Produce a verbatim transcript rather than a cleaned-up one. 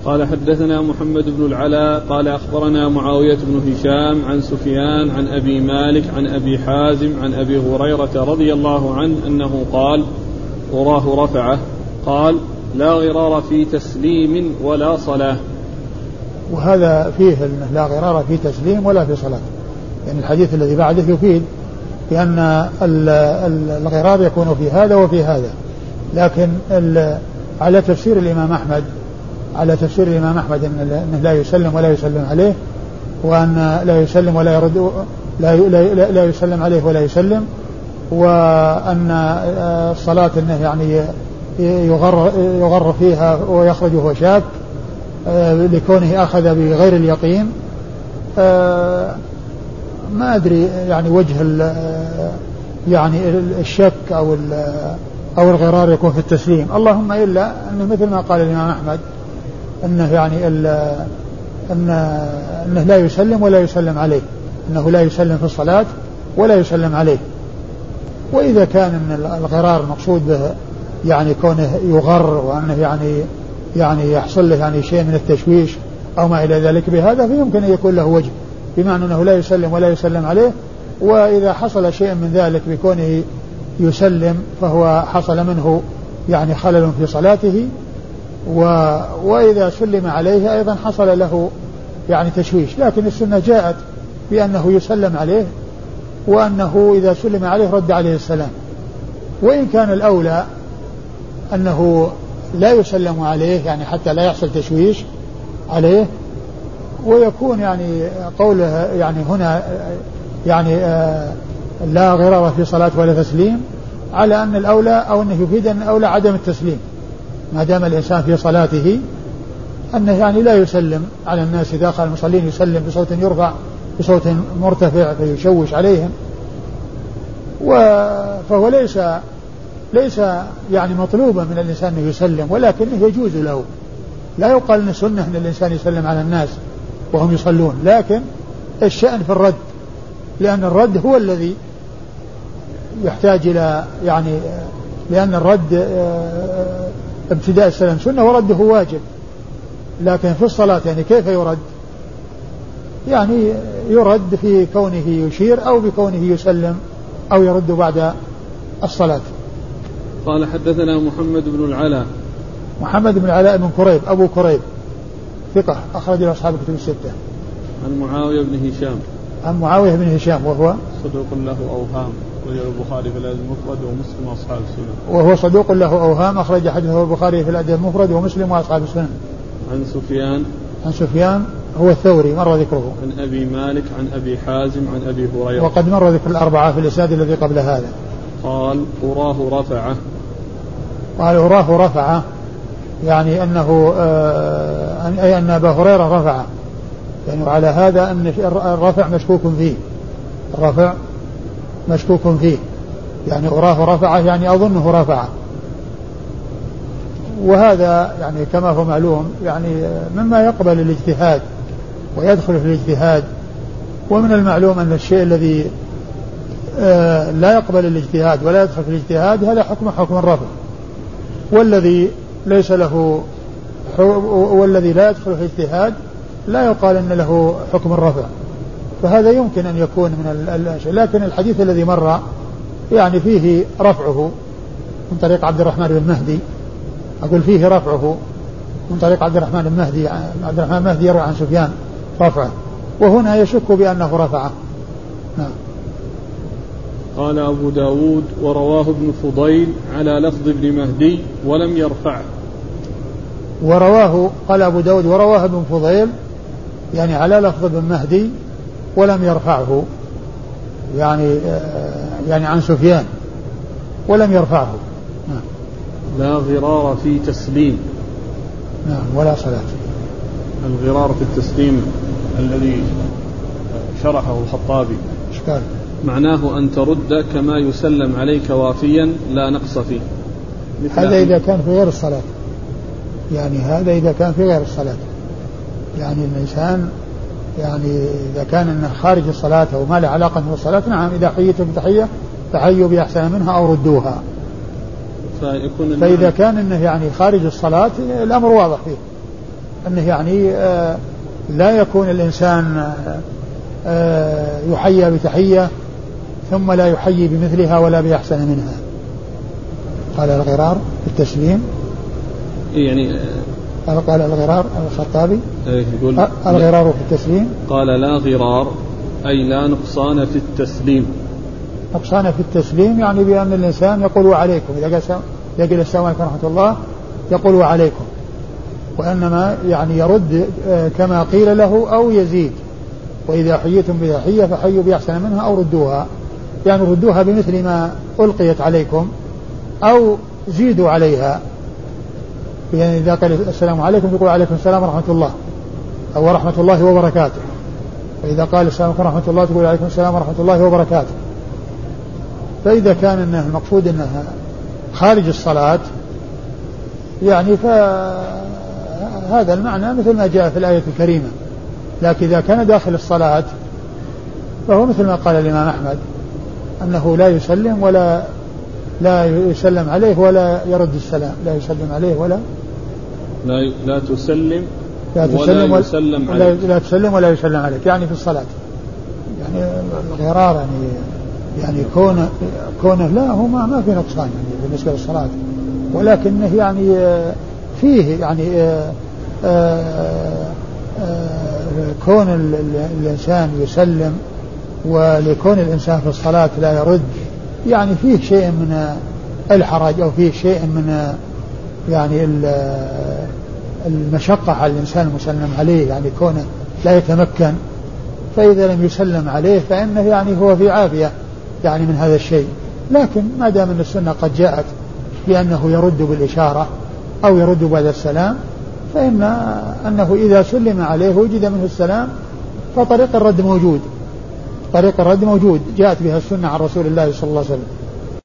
قال حدثنا محمد بن العلاء قال أخبرنا معاوية بن هشام عن سفيان عن أبي مالك عن أبي حازم عن أبي هريرة رضي الله عنه أنه قال أراه رفعه قال لا غرار في تسليم ولا صلاة. وهذا فيه لا غرار في تسليم ولا في صلاة، يعني الحديث الذي بعده يفيد بأن الغرار يكون في هذا وفي هذا، لكن على تفسير الإمام أحمد على تفسير الإمام أحمد أنه لا يسلم ولا يسلم عليه، وأن لا يسلم ولا يرد لا, لا, لا يسلم عليه ولا يسلم، وأن الصلاة أنه يعني يغر, يغر فيها ويخرج وهو شاك لكونه أخذ بغير اليقين. ما أدري يعني وجه يعني الشك أو أو الغرار يكون في التسليم، اللهم إلا أنه مثل ما قال الإمام أحمد أنه يعني أن أنه لا يسلم ولا يسلم عليه، أنه لا يسلم في الصلاة ولا يسلم عليه. وإذا كان أن الغرار مقصود به يعني كونه يغر وأنه يعني يعني يحصل له يعني شيء من التشويش أو ما إلى ذلك بهذا، فيمكن أن يكون له وجه، بمعنى أنه لا يسلم ولا يسلم عليه. وإذا حصل شيء من ذلك بكونه يسلم فهو حصل منه يعني خلل في صلاته، و... وإذا سلم عليه أيضا حصل له يعني تشويش. لكن السنة جاءت بأنه يسلم عليه، وأنه إذا سلم عليه رد عليه السلام، وإن كان الأولى أنه لا يسلم عليه يعني حتى لا يحصل تشويش عليه. ويكون يعني قوله يعني هنا يعني آه لا غرار في صلاة ولا تسليم على أن الأولى أو أنه يفيد أن الأولى عدم التسليم ما دام الإنسان في صلاته، أنه يعني لا يسلم على الناس إذا دخل المصلين، يسلم بصوت يرفع بصوت مرتفع فيشوش عليهم. فهو ليس ليس يعني مطلوبا من الإنسان أنه يسلم، ولكنه يجوز له. لا يقال أن سنة أن الإنسان يسلم على الناس وهم يصلون، لكن الشأن في الرد، لأن الرد هو الذي يحتاج إلى يعني لأن الرد ابتداء السلام سنة ورده واجب. لكن في الصلاة يعني كيف يرد؟ يعني يرد في كونه يشير أو بكونه يسلم أو يرد بعد الصلاة. قال حدثنا محمد بن العلاء محمد بن العلاء بن كريب أبو كريب ثقة أخرج له أصحاب الكتب الستة. عن معاوية بن هشام عن معاوية بن هشام وهو صدوق له أوهام أخرجه البخاري في الأدب المفرد ومسلم وأصحاب السنن. وهو صدوق له أوهام أخرج حديثه البخاري في الأدب المفرد ومسلم وأصحاب السنن. عن سفيان عن سفيان هو الثوري مر ذكره. عن أبي مالك عن أبي حازم عن أبي هريرة وقد مر ذكر الأربعة في الإسناد الذي قبل هذا. قال أراه رفعه. قال أراه رفعه يعني أنه آه أي أن أبا هريرة رفعه، يعني على هذا أن الرفع مشكوك فيه، الرفع مشكوك فيه، يعني أراه رفعه يعني أظنه رفعه. وهذا يعني كما هو معلوم يعني مما يقبل الاجتهاد ويدخل في الاجتهاد. ومن المعلوم أن الشيء الذي آه لا يقبل الاجتهاد ولا يدخل في الاجتهاد هذا حكم حكم الرفع، والذي ليس له والذي لا يدخل في الاجتهاد لا يقال أن له حكم الرفع، فهذا يمكن أن يكون من الأشياء. لكن الحديث الذي مر يعني فيه رفعه من طريق عبد الرحمن بن مهدي، أقول فيه رفعه من طريق عبد الرحمن بن مهدي عبد الرحمن بن مهدي يروي عن سفيان رفعه، وهنا يشك بأنه رفعه. نعم. قال أبو داود ورواه ابن فضيل على لفظ ابن مهدي ولم يرفعه. ورواه قال أبو داود ورواه ابن فضيل يعني على لفظ ابن مهدي ولم يرفعه، يعني يعني عن سفيان ولم يرفعه. نعم. لا غرار في تسليم. نعم. ولا صلاة. الغرار في التسليم الذي شرحه الخطابي إشكال معناه أن ترد كما يسلم عليك وافيا لا نقص فيه. هذا إذا كان في غير الصلاة، يعني هذا إذا كان في غير الصلاة، يعني الإنسان يعني إذا كان إنه خارج الصلاة أو ما له علاقة بالصلاة نعم إذا حييتم بتحية فحيوا بأحسن منها أو ردوها. فيكون فإذا كان إنه يعني خارج الصلاة الأمر واضح فيه، أنه يعني آه لا يكون الإنسان آه يحيى بتحية ثم لا يحيي بمثلها ولا بأحسن منها. قال الغرار في التسليم يعني قال الغرار الخطابي يقول الغرار في التسليم قال لا غرار أي لا نقصان في التسليم. نقصان في التسليم يعني بأن الإنسان يقول وعليكم، إذا قال السلام عليكم ورحمة الله يقول وعليكم، وإنما يعني يرد كما قيل له أو يزيد. وإذا حييتم بتحية فحيوا بأحسن منها أو ردوها، يعني ردوها بمثل ما ألقيت عليكم أو زيدوا عليها. يعني إذا قال السلام عليكم تقول عليكم السلام ورحمة الله أو ورحمة الله وبركاته، وإذا قال السلام عليكم ورحمة الله تقول عليكم السلام ورحمة الله وبركاته. فإذا كان إنه المقصود أنها خارج الصلاة يعني فهذا المعنى مثل ما جاء في الآية الكريمة، لكن إذا كان داخل الصلاة فهو مثل ما قال الإمام أحمد أنه لا يسلم ولا لا يسلم عليه ولا يرد السلام، لا يسلم عليه ولا لا لا تسلم لا تسلم ولا يسلم ولا, عليك. لا تسلم ولا يسلم عليك يعني في الصلاة. يعني الغرار يعني يعني كونه كونه لا هو ما, ما في نقصان يعني بالنسبة للصلاة، ولكنه يعني فيه يعني آآ آآ كون الإنسان يسلم ولكون الإنسان في الصلاة لا يرد يعني فيه شيء من الحرج أو فيه شيء من يعني المشقة على الإنسان المسلم عليه، يعني كونه لا يتمكن، فإذا لم يسلم عليه فإنه يعني هو في عافية يعني من هذا الشيء. لكن ما دام أن السنة قد جاءت بأنه يرد بالإشارة أو يرد بعد السلام، فإن أنه إذا سلم عليه وجد منه السلام فطريق الرد موجود، طريق الرد موجود جاءت بها السنة عن رسول الله صلى الله عليه وسلم.